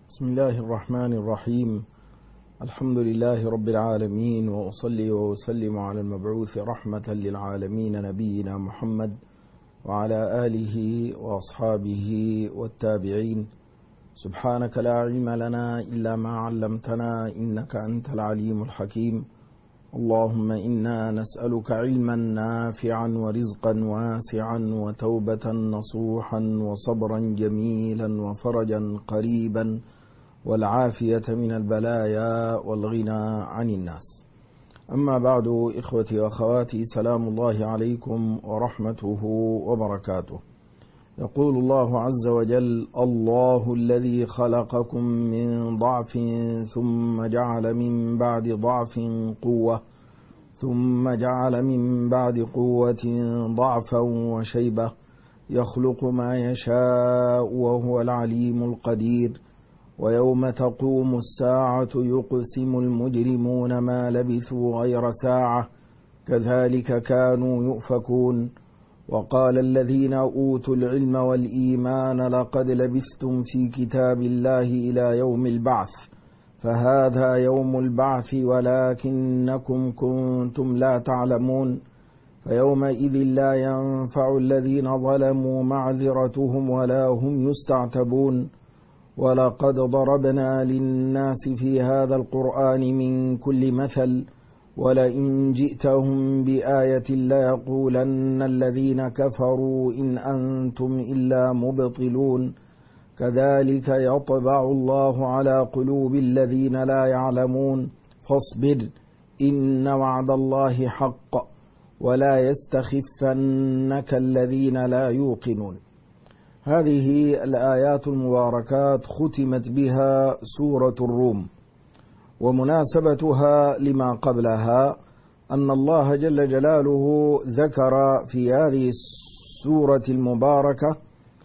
بسم الله الرحمن الرحيم. الحمد لله رب العالمين، وأصلي وأسلم على المبعوث رحمة للعالمين نبينا محمد وعلى آله وأصحابه والتابعين. سبحانك لا علم لنا إلا ما علمتنا إنك أنت العليم الحكيم. اللهم إنا نسألك علما نافعا ورزقا واسعا وتوبة نصوحا وصبرا جميلا وفرجا قريبا والعافية من البلايا والغنى عن الناس. أما بعد، إخوتي وأخواتي، سلام الله عليكم ورحمته وبركاته. يقول الله عز وجل: الله الذي خلقكم من ضعف ثم جعل من بعد ضعف قوة ثم جعل من بعد قوة ضعفا وشيبة يخلق ما يشاء وهو العليم القدير. ويوم تقوم الساعة يقسم المجرمون ما لبثوا غير ساعة كذلك كانوا يؤفكون. وقال الذين أوتوا العلم والإيمان لقد لبثتم في كتاب الله إلى يوم البعث فهذا يوم البعث ولكنكم كنتم لا تعلمون. فيومئذ لا ينفع الذين ظلموا معذرتهم ولا هم يستعتبون. ولقد ضربنا للناس في هذا القرآن من كل مثل ولئن جئتهم بآية ليقولن الذين كفروا إن أنتم إلا مبطلون. كذلك يطبع الله على قلوب الذين لا يعلمون. فاصبر إن وعد الله حق ولا يستخفنك الذين لا يوقنون. هذه الآيات المباركات ختمت بها سورة الروم، ومناسبتها لما قبلها أن الله جل جلاله ذكر في هذه السورة المباركة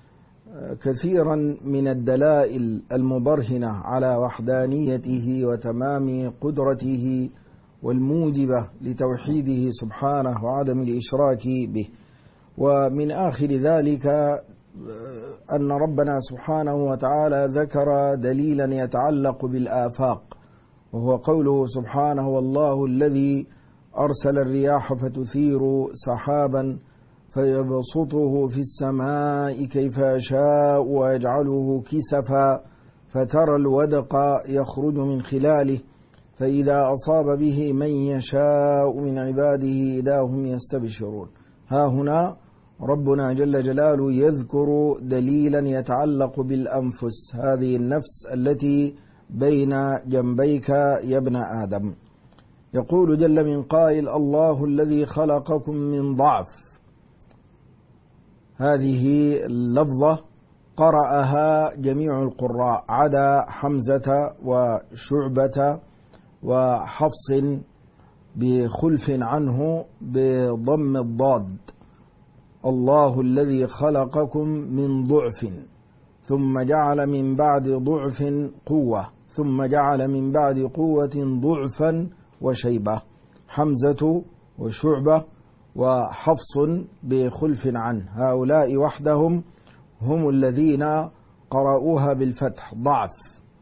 كثيرا من الدلائل المبرهنة على وحدانيته وتمام قدرته والموجبة لتوحيده سبحانه وعدم الإشراك به. ومن آخر ذلك أن ربنا سبحانه وتعالى ذكر دليلا يتعلق بالآفاق، وهو قوله سبحانه: والله الذي أرسل الرياح فتثير سحابا فيبسطه في السماء كيف يشاء ويجعله كسفا فترى الودق يخرج من خلاله فإذا أصاب به من يشاء من عباده إذا هم يستبشرون. ها هنا ربنا جل جلاله يذكر دليلا يتعلق بالأنفس، هذه النفس التي بين جنبيك يا ابن آدم. يقول جل من قائل: الله الذي خلقكم من ضعف. هذه اللفظة قرأها جميع القراء عدا حمزة وشعبة وحفص بخلف عنه بضم الضاد. الله الذي خلقكم من ضعف ثم جعل من بعد ضعف قوة ثم جعل من بعد قوة ضعفا وشيبة. حمزة وشعبة وحفص بخلف عنه، هؤلاء وحدهم هم الذين قرأوها بالفتح ضعف.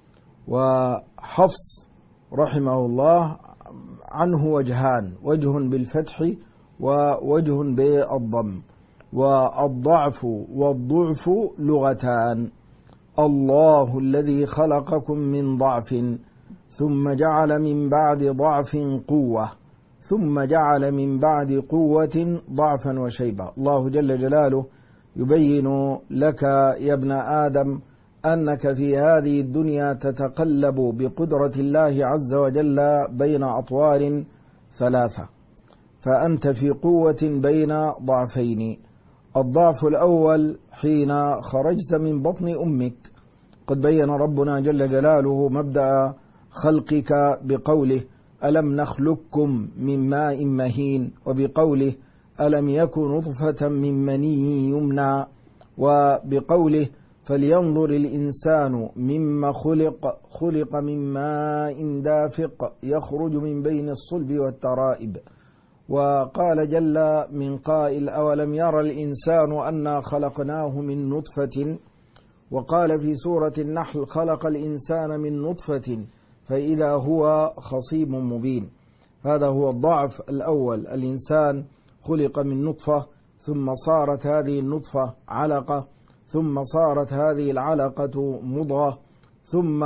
وحفص رحمه الله عنه وجهان، وجه بالفتح ووجه بالضم. والضعف والضعف لغتان. الله الذي خلقكم من ضعف ثم جعل من بعد ضعف قوة ثم جعل من بعد قوة ضعفا وشيبة. الله جل جلاله يبين لك يا ابن آدم أنك في هذه الدنيا تتقلب بقدرة الله عز وجل بين أطوار ثلاثة، فأنت في قوة بين ضعفين. الضعف الأول حين خرجت من بطن أمك، قد بين ربنا جل جلاله مبدأ خلقك بقوله: ألم نخلقكم من ماء مهين، وبقوله: ألم يكن نطفة من مني يمنى، وبقوله: فلينظر الإنسان مما خلق من ماء دافق يخرج من بين الصلب والترائب. وقال جل من قائل: أولم يرى الإنسان أنا خلقناه من نطفة وقال في سورة النحل: خلق الإنسان من نطفة فإذا هو خصيم مبين. هذا هو الضعف الأول. الإنسان خلق من نطفة، ثم صارت هذه النطفة علقة، ثم صارت هذه العلقة مضغة، ثم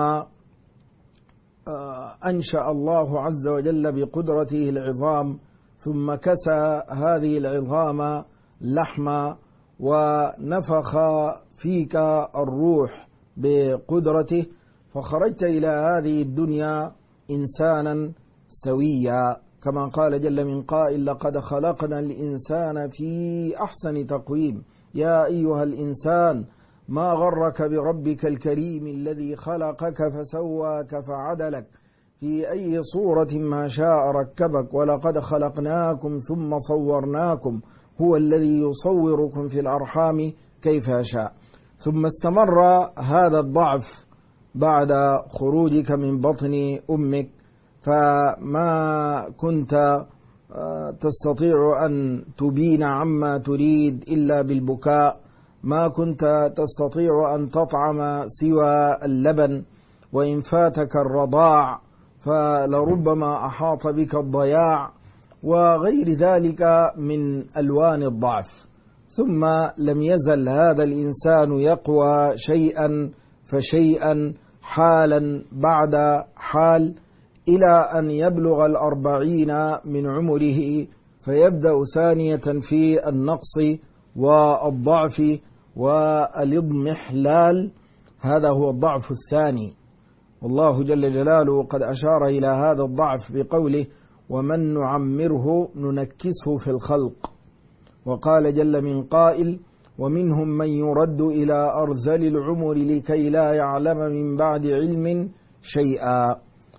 أنشأ الله عز وجل بقدرته العظام، ثم كسى هذه العظام لحما، ونفخ فيك الروح بقدرته، فخرجت إلى هذه الدنيا إنسانا سويا، كما قال جل من قائل: لقد خلقنا الإنسان في أحسن تقويم يا أيها الإنسان ما غرك بربك الكريم الذي خلقك فسواك فعدلك في أي صورة ما شاء ركبك ولقد خلقناكم ثم صورناكم هو الذي يصوركم في الأرحام كيف يشاء. ثم استمر هذا الضعف بعد خروجك من بطن أمك، فما كنت تستطيع أن تبين عما تريد إلا بالبكاء، ما كنت تستطيع أن تطعم سوى اللبن، وإن فاتك الرضاع فلربما أحاط بك الضياع، وغير ذلك من ألوان الضعف. ثم لم يزل هذا الإنسان يقوى شيئا فشيئا، حالا بعد حال، إلى أن يبلغ 40 من عمره، فيبدأ ثانية في النقص والضعف والاضمحلال. هذا هو الضعف الثاني. والله جل جلاله قد أشار إلى هذا الضعف بقوله: ومن نعمره ننكسه في الخلق. وقال جل من قائل: ومنهم من يرد إلى أرذل العمر لكي لا يعلم من بعد علم شيئا.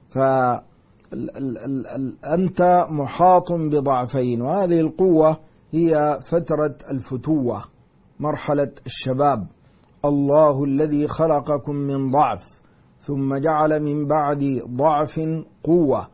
فأنت محاط بضعفين، وهذه القوة هي فترة الفتوة، مرحلة الشباب. الله الذي خلقكم من ضعف ثم جعل من بعد ضعف قوة،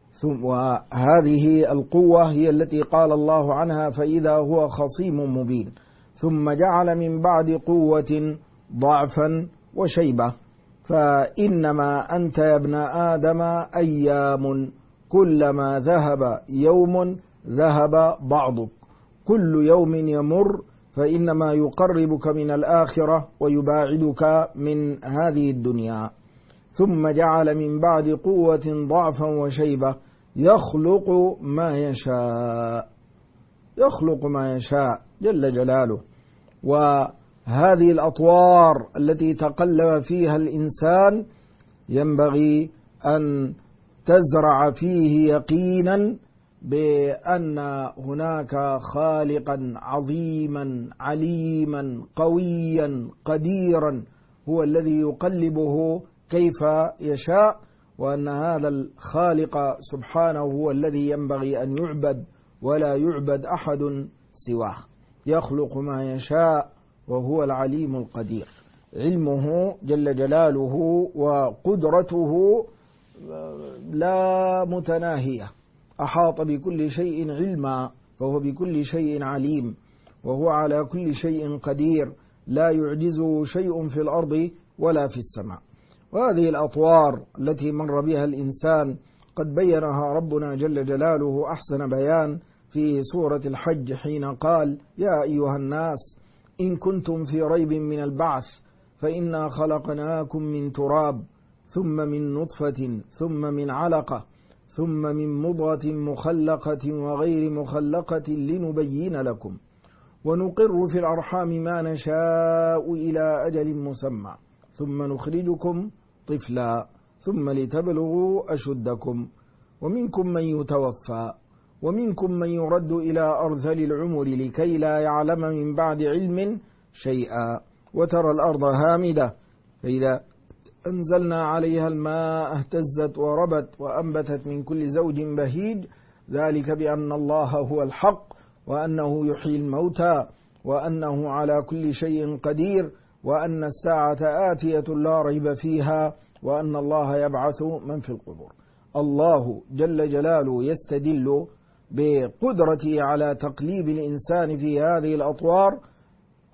وهذه القوة هي التي قال الله عنها: فإذا هو خصيم مبين. ثم جعل من بعد قوة ضعفا وشيبة. فإنما أنت يا ابن آدم أيام، كلما ذهب يوم ذهب بعضك، كل يوم يمر فإنما يقربك من الآخرة ويباعدك من هذه الدنيا. ثم جعل من بعد قوة ضعفا وشيبة يخلق ما يشاء، يخلق ما يشاء جل جلاله. وهذه الأطوار التي تقلب فيها الإنسان ينبغي أن تزرع فيه يقينا بأن هناك خالقا عظيما عليما قويا قديرا هو الذي يقلبه كيف يشاء، وأن هذا الخالق سبحانه هو الذي ينبغي أن يعبد ولا يعبد أحد سواه. يخلق ما يشاء وهو العليم القدير. علمه جل جلاله وقدرته لا متناهية، أحاط بكل شيء علما، فهو بكل شيء عليم، وهو على كل شيء قدير، لا يعجزه شيء في الأرض ولا في السماء. وهذه الأطوار التي مر بها الإنسان قد بينها ربنا جل جلاله أحسن بيان في سورة الحج، حين قال: يا أيها الناس إن كنتم في ريب من البعث فإنا خلقناكم من تراب ثم من نطفة ثم من علقة ثم من مضغة مخلقة وغير مخلقة لنبين لكم ونقر في الأرحام ما نشاء إلى أجل مسمى ثم نخرجكم طفلا ثم لتبلغوا أشدكم ومنكم من يتوفى ومنكم من يرد إلى أرذل العمر لكي لا يعلم من بعد علم شيئا وترى الأرض هامدة فإذا أنزلنا عليها الماء اهتزت وربت وأنبتت من كل زوج بهيج ذلك بأن الله هو الحق وأنه يحيي الموتى وأنه على كل شيء قدير وأن الساعة آتية لا ريب فيها وأن الله يبعث من في القبور. الله جل جلاله يستدل بقدرته على تقليب الإنسان في هذه الأطوار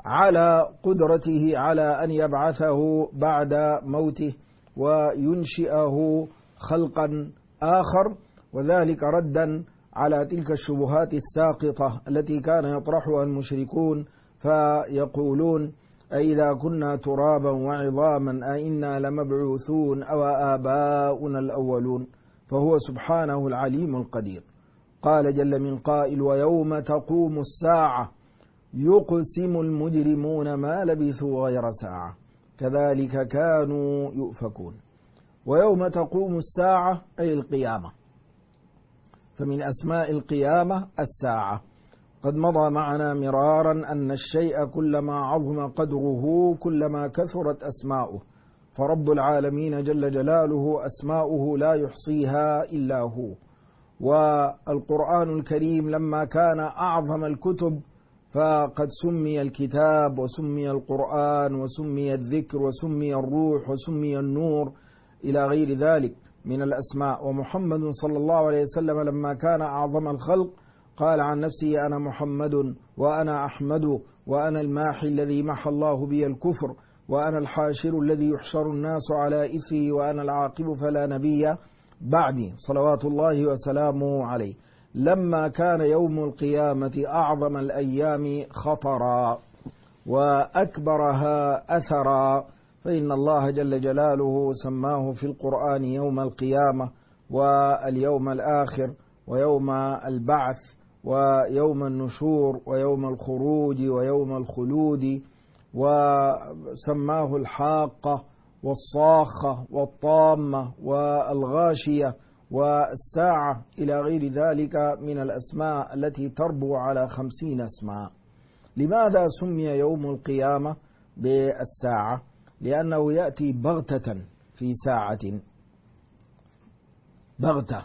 على قدرته على أن يبعثه بعد موته وينشئه خلقا آخر، وذلك ردا على تلك الشبهات الساقطة التي كان يطرحها المشركون، فيقولون أئذا كنا ترابا وعظاما أئنا لمبعوثون أو آباؤنا الأولون، فهو سبحانه العليم القدير. قال جل من قائل ويوم تقوم الساعة يقسم المجرمون ما لبثوا غير ساعة كذلك كانوا يؤفكون. ويوم تقوم الساعة أي القيامة، فمن أسماء القيامة الساعة. قد مضى معنا مرارا أن الشيء كلما عظم قدره كلما كثرت أسماؤه، فرب العالمين جل جلاله أسماؤه لا يحصيها إلا هو. والقرآن الكريم لما كان أعظم الكتب فقد سمي الكتاب وسمي القرآن وسمي الذكر وسمي الروح وسمي النور إلى غير ذلك من الأسماء. ومحمد صلى الله عليه وسلم لما كان أعظم الخلق قال عن نفسه أنا محمد وأنا أحمد وأنا الماحي الذي محى الله بي الكفر وأنا الحاشر الذي يحشر الناس على إثري وأنا العاقب فلا نبي بعدي صلوات الله وسلامه عليه. لما كان يوم القيامة أعظم الأيام خطرا وأكبرها أثرا، فإن الله جل جلاله سماه في القرآن يوم القيامة واليوم الآخر ويوم البعث ويوم النشور ويوم الخروج ويوم الخلود، وسماه الحاقة والصاخة والطامة والغاشية والساعة إلى غير ذلك من الأسماء التي تربو على 50 اسماء. لماذا سمي يوم القيامة بالساعة؟ لأنه يأتي بغتة في ساعة، بغتة،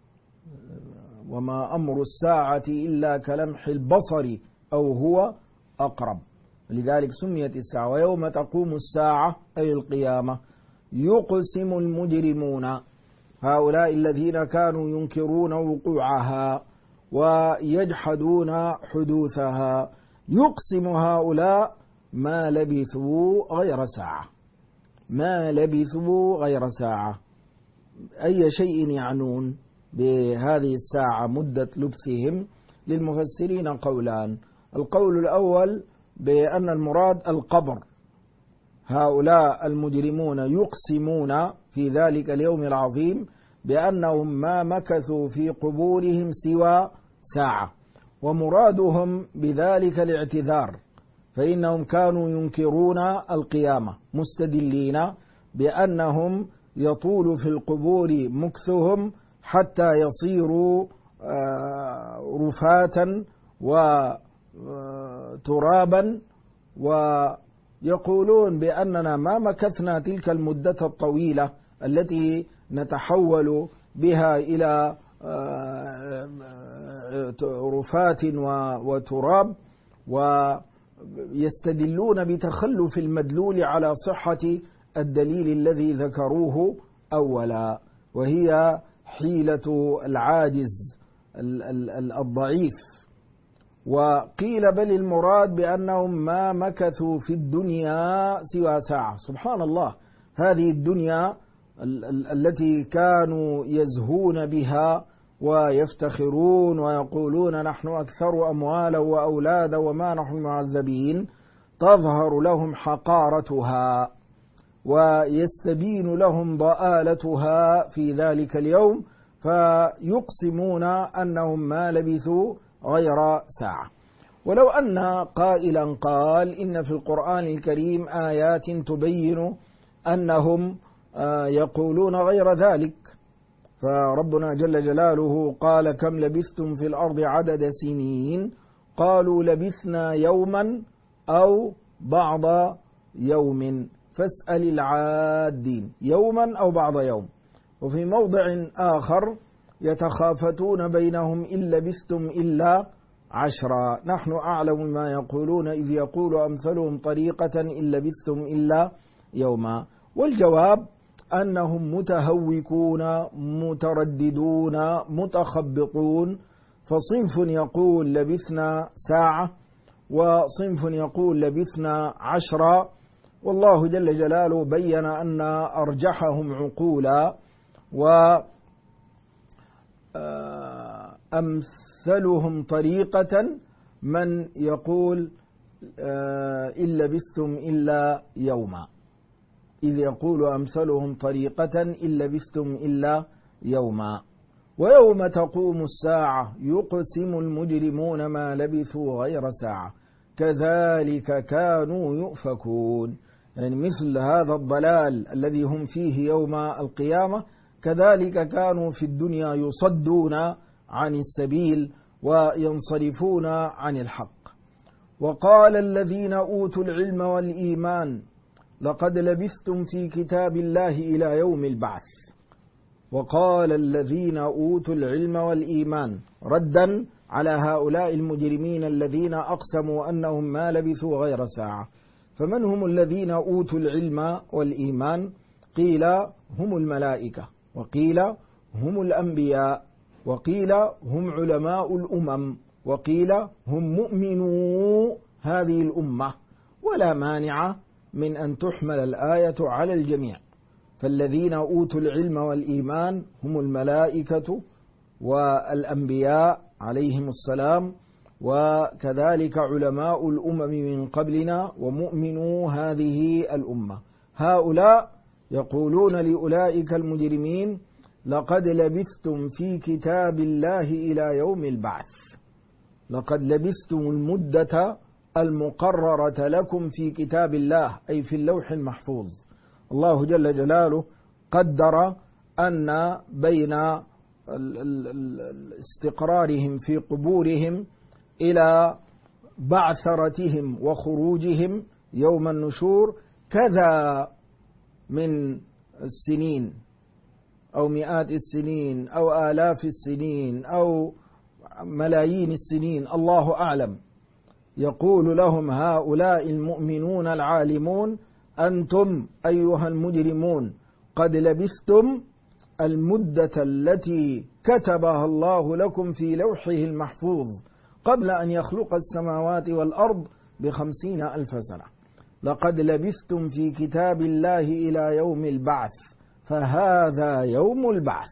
وما أمر الساعة إلا كلمح البصر أو هو أقرب، لذلك سميت الساعة. ويوم تقوم الساعة أي القيامة يقسم المجرمون، هؤلاء الذين كانوا ينكرون وقوعها ويجحدون حدوثها، يقسم هؤلاء ما لبثوا غير ساعة، ما لبثوا غير ساعة. أي شيء يعنون بهذه الساعة مدة لبثهم؟ للمفسرين قولان. القول الأول بأن المراد القبر، هؤلاء المجرمون يقسمون في ذلك اليوم العظيم بأنهم ما مكثوا في قبورهم سوى ساعة، ومرادهم بذلك الاعتذار، فإنهم كانوا ينكرون القيامة مستدلين بأنهم يطول في القبور مكثهم حتى يصيروا رفاتا وترابا، ويقولون بأننا ما مكثنا تلك المدة الطويلة التي نتحول بها إلى رفات وتراب، ويستدلون بتخلف المدلول على صحة الدليل الذي ذكروه أولا، وهي حيلة العاجز الضعيف. وقيل بل المراد بأنهم ما مكثوا في الدنيا سوى ساعة. سبحان الله، هذه الدنيا التي كانوا يزهون بها ويفتخرون ويقولون نحن أكثر أموالا وأولادا وما نحن معذبين، تظهر لهم حقارتها ويستبين لهم ضآلتها في ذلك اليوم، فيقسمون أنهم ما لبثوا غير ساعة. ولو أن قائلا قال إن في القرآن الكريم آيات تبين أنهم يقولون غير ذلك، فربنا جل جلاله قال كم لبثتم في الأرض عدد سنين قالوا لبثنا يوما أو بعض يوم فاسأل العادين، يوما أو بعض يوم. وفي موضع آخر يتخافتون بينهم إن لبثتم إلا 10 نحن أعلم ما يقولون إذ يقول أمثلهم طريقة إن لبثتم إلا يوما. والجواب أنهم متهوكون مترددون متخبطون، فصنف يقول لبثنا ساعة، وصنف يقول لبثنا 10. والله جل جلاله بين أن أرجحهم عقولا وأمثلهم طريقة من يقول إن لبثتم إلا يوما، إذ يقول أمثلهم طريقة إن لبثتم إلا يوما. ويوم تقوم الساعة يقسم المجرمون ما لبثوا غير ساعة كذلك كانوا يؤفكون. يعني مثل هذا الضلال الذي هم فيه يوم القيامة كذلك كانوا في الدنيا يصدون عن السبيل وينصرفون عن الحق. وقال الذين أوتوا العلم والإيمان لقد لبثتم في كتاب الله إلى يوم البعث. وقال الذين أوتوا العلم والإيمان ردا على هؤلاء المجرمين الذين أقسموا أنهم ما لبثوا غير ساعة. فمن هم الذين أوتوا العلم والإيمان؟ قيل هم الملائكة، وقيل هم الأنبياء، وقيل هم علماء الأمم، وقيل هم مؤمنو هذه الأمة، ولا مانع من أن تحمل الآية على الجميع. فالذين أوتوا العلم والإيمان هم الملائكة والأنبياء عليهم السلام، وكذلك علماء الأمم من قبلنا ومؤمنو هذه الأمة. هؤلاء يقولون لأولئك المجرمين لقد لبثتم في كتاب الله إلى يوم البعث، لقد لبثتم المدة المقررة لكم في كتاب الله أي في اللوح المحفوظ. الله جل جلاله قدر أن بين استقرارهم في قبورهم إلى بعثرتهم وخروجهم يوم النشور كذا من السنين أو مئات السنين أو آلاف السنين أو ملايين السنين، الله أعلم. يقول لهم هؤلاء المؤمنون العالمون أنتم أيها المجرمون قد لبثتم المدة التي كتبها الله لكم في لوحه المحفوظ قبل أن يخلق السماوات والأرض ب50,000 سنة. لقد لبثتم في كتاب الله إلى يوم البعث فهذا يوم البعث،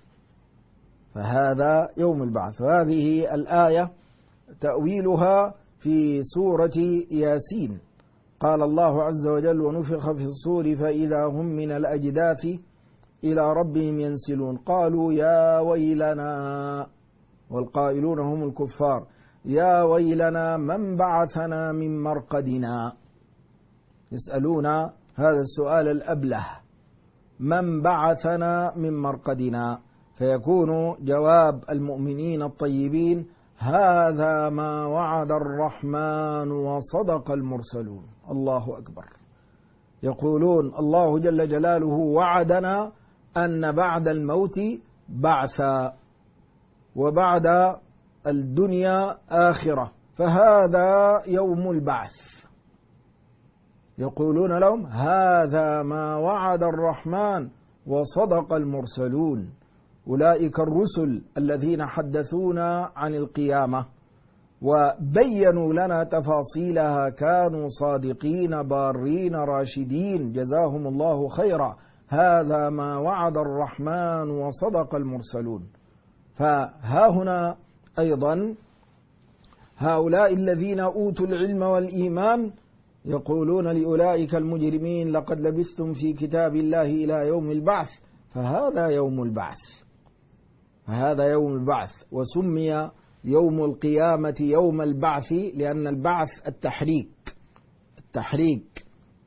فهذا يوم البعث. وهذه الآية تأويلها في سورة ياسين. قال الله عز وجل ونفخ في الصور فإذا هم من الأجداث إلى ربهم ينسلون قالوا يا ويلنا، والقائلون هم الكفار، يا ويلنا من بعثنا من مرقدنا. يسألون هذا السؤال الأبله، من بعثنا من مرقدنا؟ فيكون جواب المؤمنين الطيبين هذا ما وعد الرحمن وصدق المرسلون. الله أكبر. يقولون الله جل جلاله وعدنا أن بعد الموت بعثا وبعد الدنيا آخرة، فهذا يوم البعث. يقولون لهم هذا ما وعد الرحمن وصدق المرسلون. أولئك الرسل الذين حدثونا عن القيامة وبينوا لنا تفاصيلها، كانوا صادقين بارين راشدين جزاهم الله خيرا. هذا ما وعد الرحمن وصدق المرسلون. فها هنا أيضا هؤلاء الذين أوتوا العلم والإيمان يقولون لأولئك المجرمين لقد لبثتم في كتاب الله إلى يوم البعث فهذا يوم البعث، فهذا يوم البعث. وسمي يوم القيامة يوم البعث لأن البعث التحريك،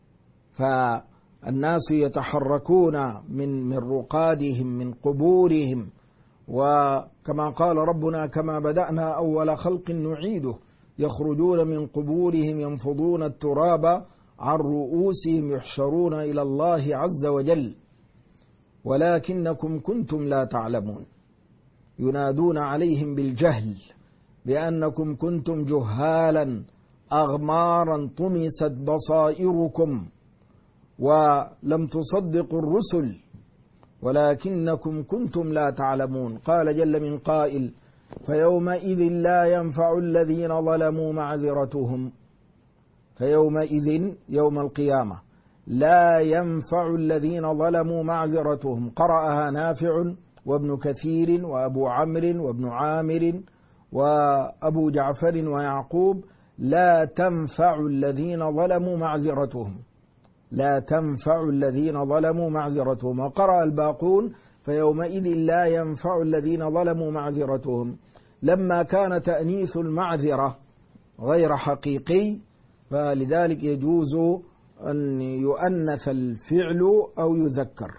فالناس يتحركون من رقادهم من قبورهم، وكما قال ربنا كما بدأنا أول خلق نعيده، يخرجون من قبورهم ينفضون التراب عن رؤوسهم يحشرون إلى الله عز وجل ولكنكم كنتم لا تعلمون. ينادون عليهم بالجهل بأنكم كنتم جهالا أغمارا طمست بصائركم ولم تصدقوا الرسل ولكنكم كنتم لا تعلمون. قال جل من قائل فيومئذ لا ينفع الذين ظلموا معذرتهم. فيومئذ يوم القيامة لا ينفع الذين ظلموا معذرتهم. قرأها نافع وابن كثير وأبو عمرو وابن عامر وأبو جعفر ويعقوب: لا تنفع الذين ظلموا معذرتهم، لا تنفع الذين ظلموا معذرتهم. وقرأ الباقون: فيومئذ لا ينفع الذين ظلموا معذرتهم. لما كان تأنيث المعذرة غير حقيقي فلذلك يجوز أن يؤنث الفعل أو يذكر،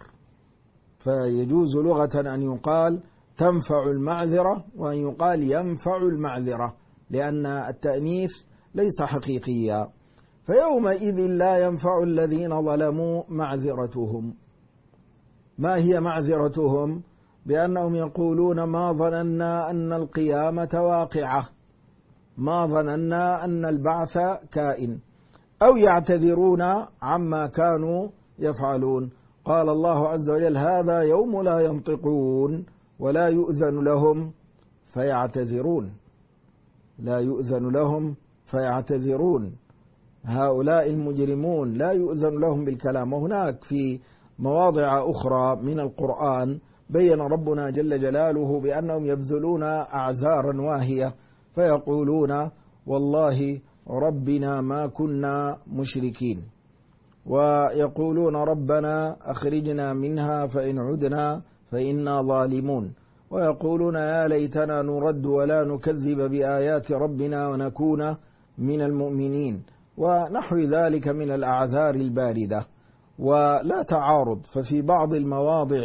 فيجوز لغة أن يقال تنفع المعذرة وأن يقال ينفع المعذرة، لأن التأنيث ليس حقيقيا. فيومئذ لا ينفع الذين ظلموا معذرتهم. ما هي معذرتهم؟ بأنهم يقولون: ما ظننا أن القيامة واقعة، ما ظننا أن البعث كائن، أو يعتذرون عما كانوا يفعلون. قال الله عز وجل: هذا يوم لا ينطقون ولا يؤذن لهم فيعتذرون، لا يؤذن لهم فيعتذرون. هؤلاء المجرمون لا يؤذن لهم بالكلام. وهناك في مواضع أخرى من القرآن بين ربنا جل جلاله بأنهم يبذلون أعذارا واهية، فيقولون: والله ربنا ما كنا مشركين، ويقولون: ربنا أخرجنا منها فإن عدنا فإنا ظالمون، ويقولون: يا ليتنا نرد ولا نكذب بآيات ربنا ونكون من المؤمنين، ونحو ذلك من الأعذار الباردة. ولا تعارض، ففي بعض المواضع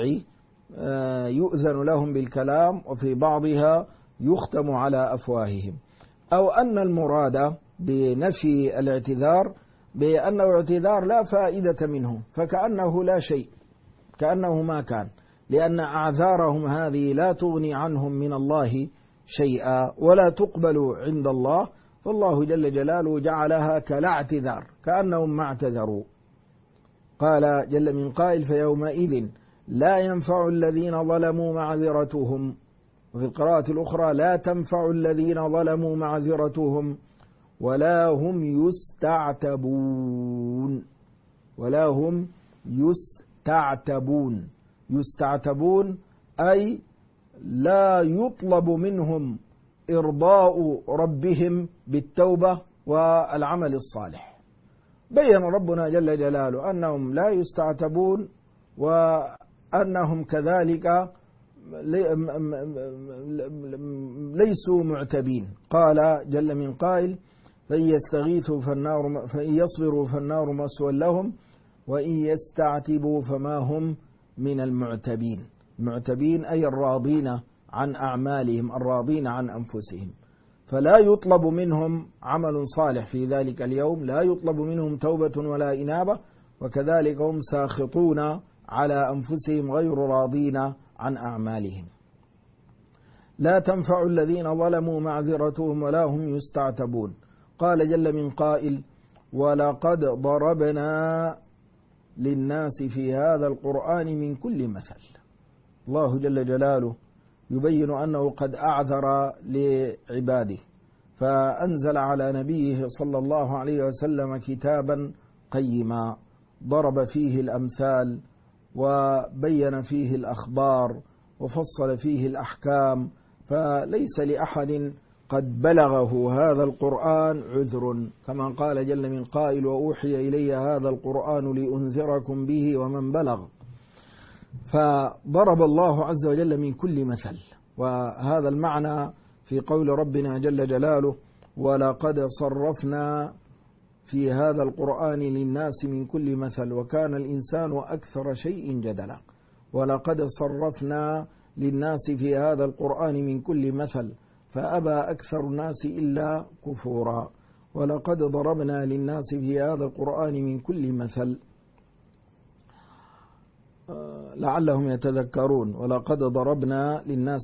يؤذن لهم بالكلام وفي بعضها يختم على أفواههم. أو أن المراد بنفي الاعتذار بأنه اعتذار لا فائدة منه، فكأنه لا شيء، كأنه ما كان، لأن أعذارهم هذه لا تغني عنهم من الله شيئا ولا تقبل عند الله، فالله جل جلاله جعلها كلا اعتذار، كأنهم ما اعتذروا. قال جل من قائل: فيومئذ لا ينفع الذين ظلموا معذرتهم. وفي القراءة الأخرى: لا تنفع الذين ظلموا معذرتهم ولا هم يستعتبون، ولا هم يستعتبون. يستعتبون أي لا يطلب منهم إرضاء ربهم بالتوبة والعمل الصالح. بين ربنا جل جلاله أنهم لا يستعتبون وأنهم كذلك ليسوا معتبين. قال جل من قائل: فإن يستغيثوا فإن يصبروا فالنار مسوى لهم وإن يستعتبوا فما هم من المعتبين. المعتبين أي الراضين عن أعمالهم، الراضين عن أنفسهم. فلا يطلب منهم عمل صالح في ذلك اليوم، لا يطلب منهم توبة ولا إنابة، وكذلك هم ساخطون على أنفسهم غير راضين عن أعمالهم. لا تنفع الذين ظلموا معذرتهم ولا هم يستعتبون. قال جل من قائل: ولقد ضربنا للناس في هذا القرآن من كل مثل. الله جل جلاله يبين أنه قد أعذر لعباده، فأنزل على نبيه صلى الله عليه وسلم كتابا قيما ضرب فيه الأمثال وبين فيه الأخبار وفصل فيه الأحكام، فليس لأحد قد بلغه هذا القرآن عذر، كما قال جل من قائل: وأوحي إلي هذا القرآن لأنذركم به ومن بلغ. فضرب الله عز وجل من كل مثل، وهذا المعنى في قول ربنا جل جلاله: ولقد صرفنا في هذا القرآن للناس من كل مثل وكان الإنسان أكثر شيء جدلا. ولقد صرفنا للناس في هذا القرآن من كل مثل فأبى أكثر الناس إلا كفورا. ولقد ضربنا للناس في هذا القرآن من كل مثل لعلهم يتذكرون. ولقد ضربنا للناس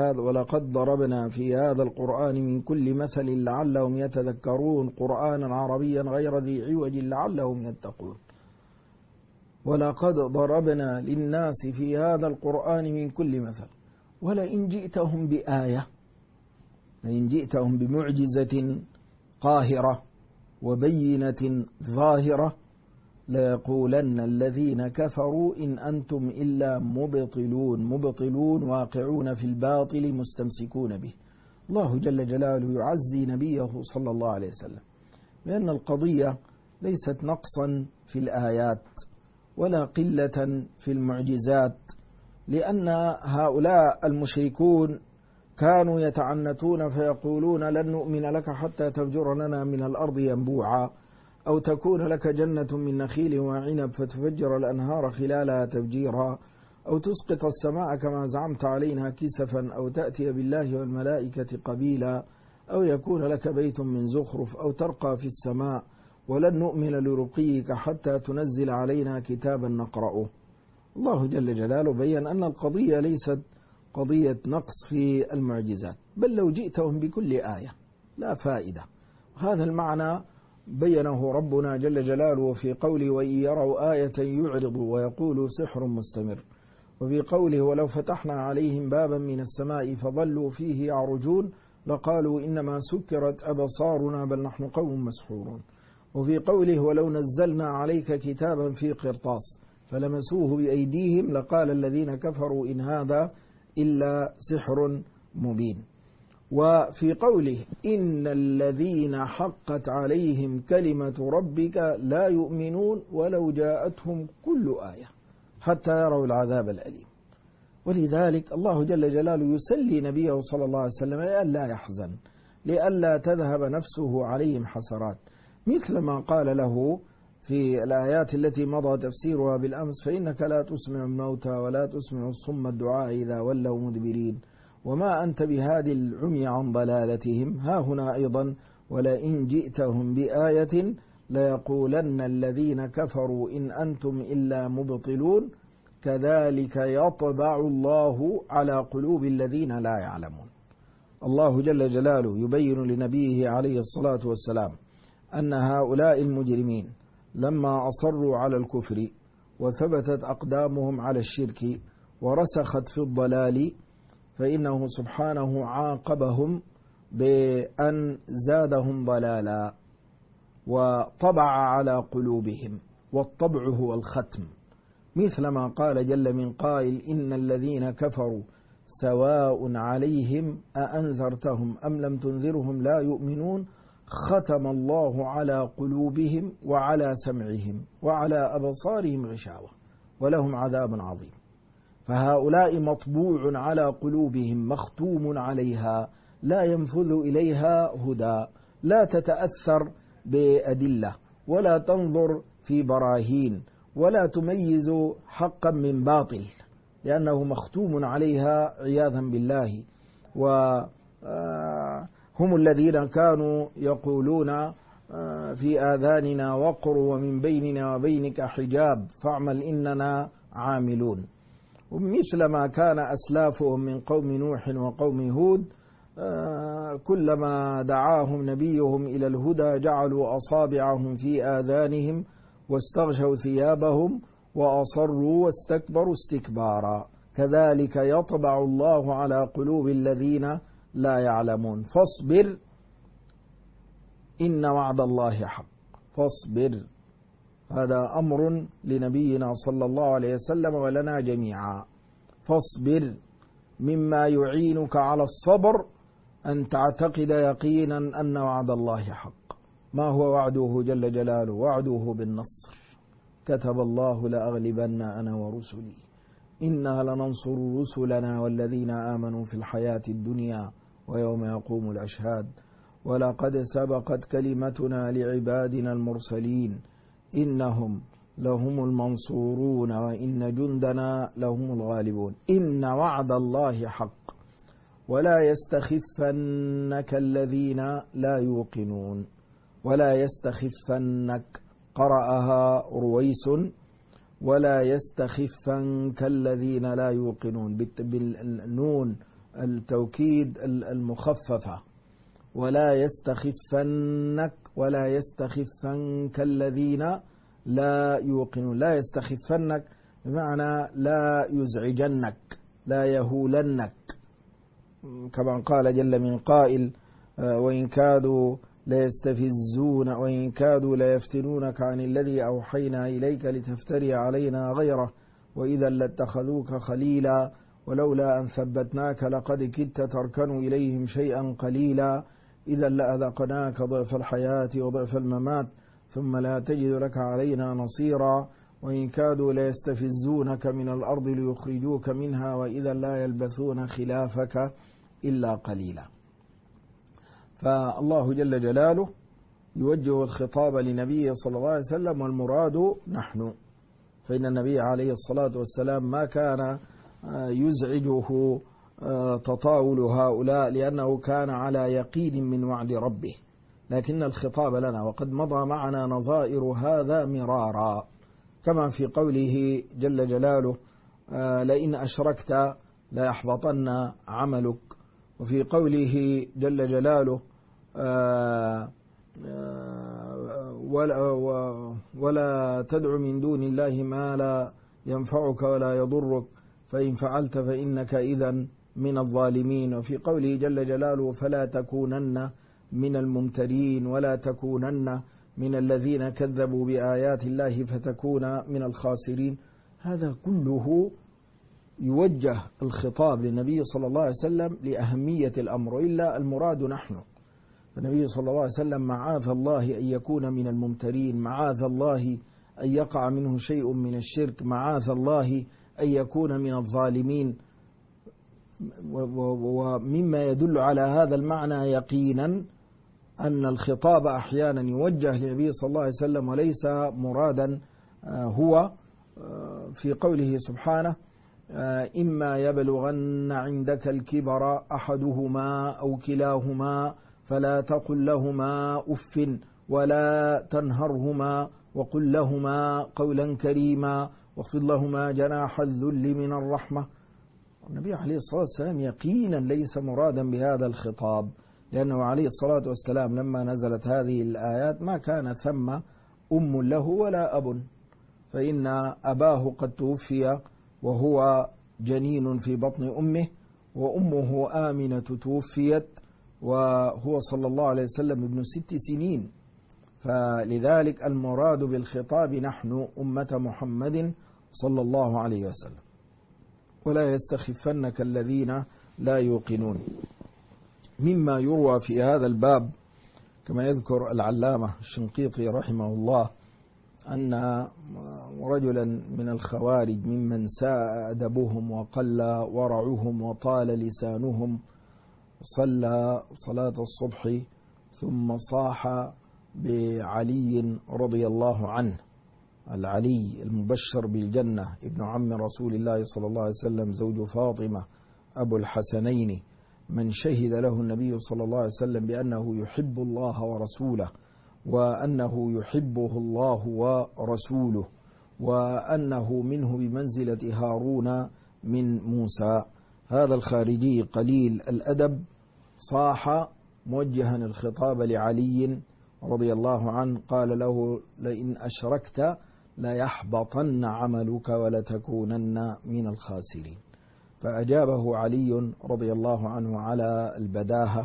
في هذا القرآن من كل مثل لعلهم يتذكرون، قرآنا عربيا غير ذي عوج لعلهم يتقون. ولقد ضربنا للناس في هذا القرآن من كل مثل ولئن جئتهم بآية لئن جئتهم بمعجزة قاهرة وبينة ظاهرة ليقولن الذين كفروا إن أنتم إلا مبطلون واقعون في الباطل مستمسكون به. الله جل جلاله يعزي نبيه صلى الله عليه وسلم بأن القضية ليست نقصا في الآيات ولا قلة في المعجزات، لأن هؤلاء المشركون كانوا يتعنتون فيقولون لن نؤمن لك حتى تفجر لنا من الأرض ينبوعا، أو تكون لك جنة من نخيل وعنب فتفجر الأنهار خلالها تفجيرا، أو تسقط السماء كما زعمت علينا كسفا، أو تأتي بالله والملائكة قبيلا، أو يكون لك بيت من زخرف، أو ترقى في السماء ولن نؤمن لرقيك حتى تنزل علينا كتابا نقرأه. الله جل جلاله بيّن أن القضية ليست قضية نقص في المعجزات، بل لو جئتهم بكل آية لا فائدة. هذا المعنى بيّنه ربنا جل جلاله في قوله وإن يروا آية يعرضوا ويقولوا سحر مستمر، وفي قوله ولو فتحنا عليهم بابا من السماء فظلوا فيه يعرجون لقالوا إنما سكرت أبصارنا بل نحن قوم مسحورون، وفي قوله ولو نزلنا عليك كتابا في قرطاس فلمسوه بأيديهم لقال الذين كفروا إن هذا إلا سحر مبين. وفي قوله إن الذين حقت عليهم كلمة ربك لا يؤمنون ولو جاءتهم كل آية حتى يروا العذاب الأليم. ولذلك الله جل جلاله يسلي نبيه صلى الله عليه وسلم لئلا يحزن، لئلا تذهب نفسه عليهم حسرات، مثل ما قال له في الآيات التي مضى تفسيرها بالأمس فإنك لا تسمع الموتى ولا تسمع الصم الدعاء إذا ولوا مدبرين وما أنت بهادي العمي عن ضلالتهم. ها هنا أيضا ولئن جئتهم بآية ليقولن الذين كفروا إن أنتم إلا مبطلون كذلك يطبع الله على قلوب الذين لا يعلمون. الله جل جلاله يبين لنبيه عليه الصلاة والسلام أن هؤلاء المجرمين لما أصروا على الكفر وثبتت أقدامهم على الشرك ورسخت في الضلال فإنه سبحانه عاقبهم بأن زادهم ضلالا وطبع على قلوبهم، والطبع هو الختم، مثل ما قال جل من قائل إن الذين كفروا سواء عليهم أأنذرتهم أم لم تنذرهم لا يؤمنون ختم الله على قلوبهم وعلى سمعهم وعلى أبصارهم غشاوة ولهم عذاب عظيم. فهؤلاء مطبوع على قلوبهم مختوم عليها لا ينفذ إليها هدى، لا تتأثر بأدلة ولا تنظر في براهين ولا تميز حقا من باطل، لأنه مختوم عليها عياذا بالله. وهم الذين كانوا يقولون في آذاننا وقر ومن بيننا وبينك حجاب فاعمل إننا عاملون، ومثل ما كان أسلافهم من قوم نوح وقوم هود كلما دعاهم نبيهم إلى الهدى جعلوا أصابعهم في آذانهم واستغشوا ثيابهم وأصروا واستكبروا استكبارا كذلك يطبع الله على قلوب الذين لا يعلمون. فاصبر إن وعد الله حق، فاصبر، هذا أمر لنبينا صلى الله عليه وسلم ولنا جميعا. فاصبر، مما يعينك على الصبر أن تعتقد يقينا أن وعد الله حق. ما هو وعده جل جلاله؟ وعده بالنصر، كتب الله لأغلبن أنا ورسلي إنا لننصر رسلنا والذين آمنوا في الحياة الدنيا ويوم يقوم الأشهاد ولقد سبقت كلمتنا لعبادنا المرسلين إنهم لهم المنصورون وإن جندنا لهم الغالبون. إن وعد الله حق ولا يستخفنك الذين لا يوقنون، ولا يستخفنك قرأها رويس ولا يستخفنك الذين لا يوقنون بالنون التوكيد المخففة، ولا يستخفنك ولا يستخفنك الذين لا يوقنون. لا يستخفنك بمعنى لا يزعجنك لا يهولنك، كما قال جل من قائل وإن كادوا ليفتنونك عن الذي أوحينا إليك لتفتري علينا غيره وإذا لاتخذوك خليلا ولولا أن ثبتناك لقد كدت تركن إليهم شيئا قليلا إذا لأذقناك ضعف الحياة وضعف الممات ثم لا تجد لك علينا نصيرا وإن كادوا ليستفزونك من الأرض ليخرجوك منها وإذا لا يلبثون خلافك إلا قليلا. فالله جل جلاله يوجه الخطاب لنبيه صلى الله عليه وسلم والمراد نحن، فإن النبي عليه الصلاة والسلام ما كان يزعجه تطاول هؤلاء لأنه كان على يقين من وعد ربه، لكن الخطاب لنا وقد مضى معنا نظائر هذا مرارا، كما في قوله جل جلاله لئن أشركت ليحبطن عملك، وفي قوله جل جلاله ولا تدع من دون الله ما لا ينفعك ولا يضرك فإن فعلت فإنك إذن من الظالمين، وفي قوله جل جلاله فلا تكونن من الممترين ولا تكونن من الذين كذبوا بآيات الله فتكون من الخاسرين. هذا كله يوجه الخطاب للنبي صلى الله عليه وسلم لأهمية الأمر، إلا المراد نحن. فالنبي صلى الله عليه وسلم معاذ الله أن يكون من الممترين، معاذ الله أن يقع منه شيء من الشرك، معاذ الله أن يكون من الظالمين. ومما يدل على هذا المعنى يقينا أن الخطاب أحيانا يوجه للنبي صلى الله عليه وسلم وليس مرادا هو في قوله سبحانه إما يبلغن عندك الكبر أحدهما أو كلاهما فلا تقل لهما أف ولا تنهرهما وقل لهما قولا كريما واخفض لهما جناح الذل من الرحمة. النبي عليه الصلاة والسلام يقينا ليس مرادا بهذا الخطاب، لأنه عليه الصلاة والسلام لما نزلت هذه الآيات ما كان ثم أم له ولا أب، فإن أباه قد توفي وهو جنين في بطن أمه، وأمه آمنة توفيت وهو صلى الله عليه وسلم ابن 6 سنين. فلذلك المراد بالخطاب نحن أمة محمد صلى الله عليه وسلم. ولا يستخفنك الذين لا يوقنون. مما يروى في هذا الباب كما يذكر العلامة الشنقيطي رحمه الله أن رجلا من الخوارج ممن ساء أدبهم وقل ورعهم وطال لسانهم صلى صلاة الصبح ثم صاح بعلي رضي الله عنه، العلي المبشر بالجنة ابن عم رسول الله صلى الله عليه وسلم زوج فاطمة أبو الحسنين، من شهد له النبي صلى الله عليه وسلم بأنه يحب الله ورسوله وأنه يحبه الله ورسوله وأنه منه بمنزلة هارون من موسى. هذا الخارجي قليل الأدب صاح موجها الخطاب لعلي رضي الله عنه، قال له لئن أشركت ليحبطن عملك ولتكونن من الخاسرين. فأجابه علي رضي الله عنه على البداهة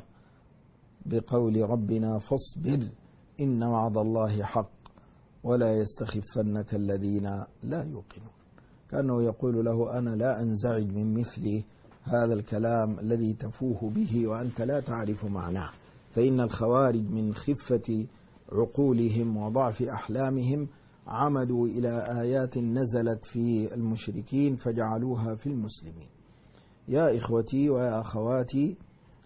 بقول ربنا فاصبر إن وعد الله حق ولا يستخفنك الذين لا يوقنون. كأنه يقول له أنا لا أنزعج من مثل هذا الكلام الذي تفوه به وأنت لا تعرف معناه، فإن الخوارج من خفة عقولهم وضعف أحلامهم عمدوا إلى آيات نزلت في المشركين فجعلوها في المسلمين. يا إخوتي ويا أخواتي،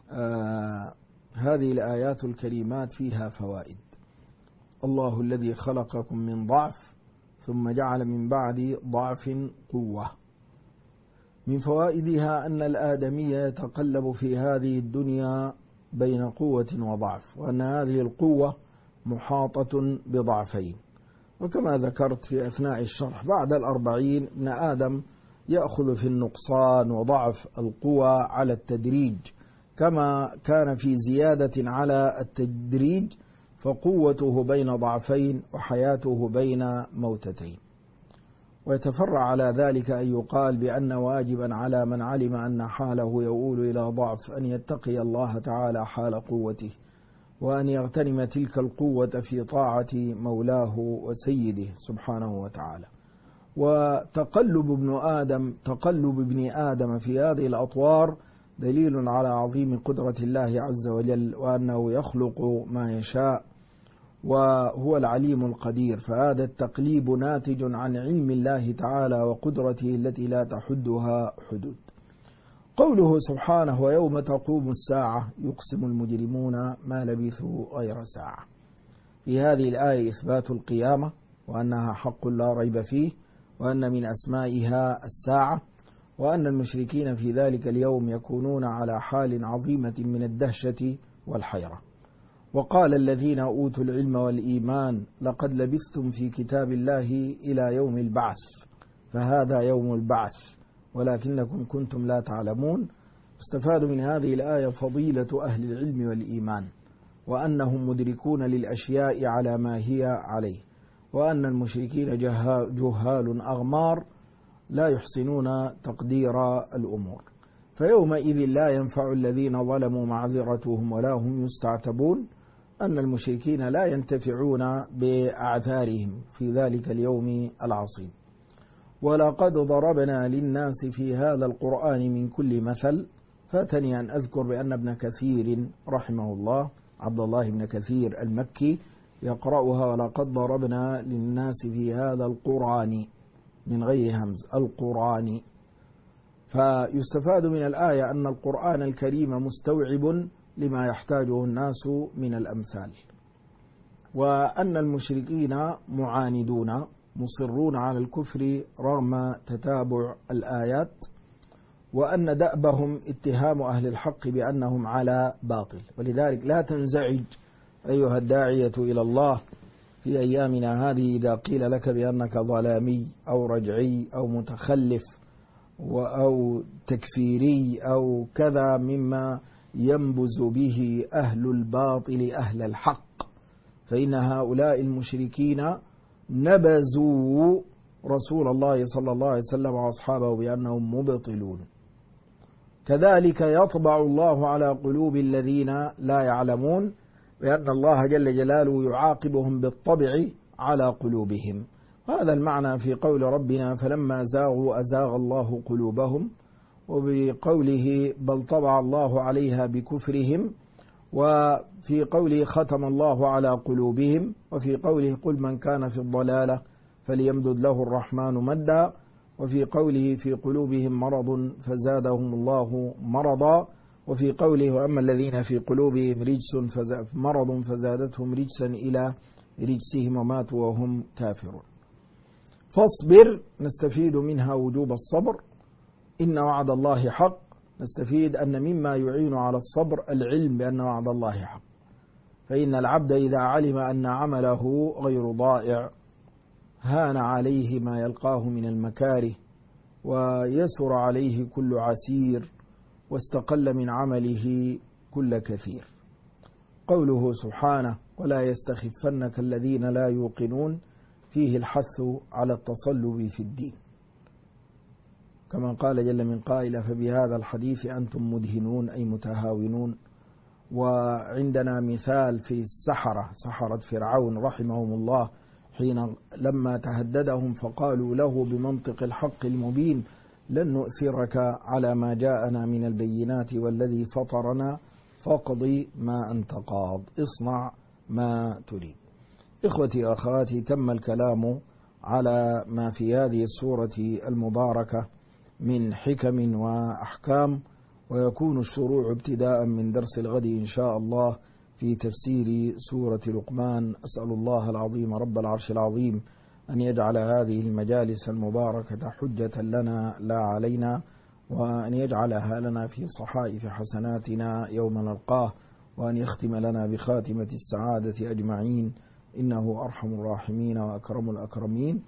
هذه الآيات الكريمات فيها فوائد. الله الذي خلقكم من ضعف ثم جعل من بعد ضعف قوة. من فوائدها أن الآدمي يتقلب في هذه الدنيا بين قوة وضعف، وأن هذه القوة محاطة بضعفين. وكما ذكرت في أثناء الشرح بعد 40 ابن آدم يأخذ في النقصان وضعف القوى على التدريج، كما كان في زيادة على التدريج فقوته بين ضعفين وحياته بين موتتين. ويتفرع على ذلك أن يقال بأن واجبا على من علم أن حاله يؤول إلى ضعف أن يتقي الله تعالى حال قوته، وأن يغتنم تلك القوة في طاعة مولاه وسيده سبحانه وتعالى. وتقلب ابن آدم في هذه الأطوار دليل على عظيم قدرة الله عز وجل، وأنه يخلق ما يشاء وهو العليم القدير. فهذا التقليب ناتج عن علم الله تعالى وقدرته التي لا تحدها حدود. قوله سبحانه: ويوم تقوم الساعة يقسم المجرمون ما لبثوا غير ساعة. في هذه الآية إثبات القيامة وأنها حق لا ريب فيه، وأن من أسمائها الساعة، وأن المشركين في ذلك اليوم يكونون على حال عظيمة من الدهشة والحيرة. وقال الذين أوتوا العلم والإيمان: لقد لبثتم في كتاب الله إلى يوم البعث، فهذا يوم البعث ولكنكم كنتم لا تعلمون. استفاد من هذه الآية فضيلة أهل العلم والإيمان، وأنهم مدركون للأشياء على ما هي عليه، وأن المشركين جهال أغمار لا يحسنون تقدير الأمور. فيومئذ لا ينفع الذين ظلموا معذرتهم ولا هم يستعتبون، أن المشركين لا ينتفعون بأعذارهم في ذلك اليوم العصيب. ولقد ضربنا للناس في هذا القرآن من كل مثل. فاتني أن أذكر بأن ابن كثير رحمه الله، عبد الله بن كثير المكي، يقرأها: ولقد ضربنا للناس في هذا القرآن من غير همز، القرآن. فيستفاد من الآية أن القرآن الكريم مستوعب لما يحتاجه الناس من الأمثال، وأن المشركين معاندون مصرون على الكفر رغم تتابع الآيات، وأن دأبهم اتهام أهل الحق بأنهم على باطل. ولذلك لا تنزعج أيها الداعية إلى الله في أيامنا هذه إذا قيل لك بأنك ظلامي أو رجعي أو متخلف أو تكفيري أو كذا مما ينبز به أهل الباطل أهل الحق، فإن هؤلاء المشركين نبذوا رسول الله صلى الله عليه وسلم وأصحابه بأنهم مبطلون. كذلك يطبع الله على قلوب الذين لا يعلمون، بأن الله جل جلاله يعاقبهم بالطبع على قلوبهم. هذا المعنى في قول ربنا: فلما زاغوا أزاغ الله قلوبهم، وبقوله: بل طبع الله عليها بكفرهم، وفي قوله: ختم الله على قلوبهم، وفي قوله: قل من كان في الضلالة فليمدد له الرحمن مدا، وفي قوله: في قلوبهم مرض فزادهم الله مرضا، وفي قوله: وأما الذين في قلوبهم مرض فزادتهم رجسا إلى رجسهم وماتوا وهم كافرون. فاصبر، نستفيد منها وجوب الصبر. إن وعد الله حق، نستفيد أن مما يعين على الصبر العلم بأن وعد الله حق. فإن العبد إذا علم أن عمله غير ضائع هان عليه ما يلقاه من المكاره، ويسر عليه كل عسير، واستقل من عمله كل كثير. قوله سبحانه: ولا يستخفنك الذين لا يوقنون، فيه الحث على التصلب في الدين، كما قال جل من قائل: فبهذا الحديث أنتم مدهنون، أي متهاونون. وعندنا مثال في سحرة فرعون رحمهم الله، حين لما تهددهم فقالوا له بمنطق الحق المبين: لن نؤثرك على ما جاءنا من البينات والذي فطرنا فاقض ما أنت قاض، اصنع ما تريد. إخوتي وأخواتي، تم الكلام على ما في هذه السورة المباركة من حكم وأحكام، ويكون الشروع ابتداء من درس الغد إن شاء الله في تفسير سورة لقمان. أسأل الله العظيم رب العرش العظيم أن يجعل هذه المجالس المباركة حجة لنا لا علينا، وأن يجعلها لنا في صحائف حسناتنا يوم نلقاه، وأن يختم لنا بخاتمة السعادة أجمعين، إنه أرحم الراحمين وأكرم الأكرمين.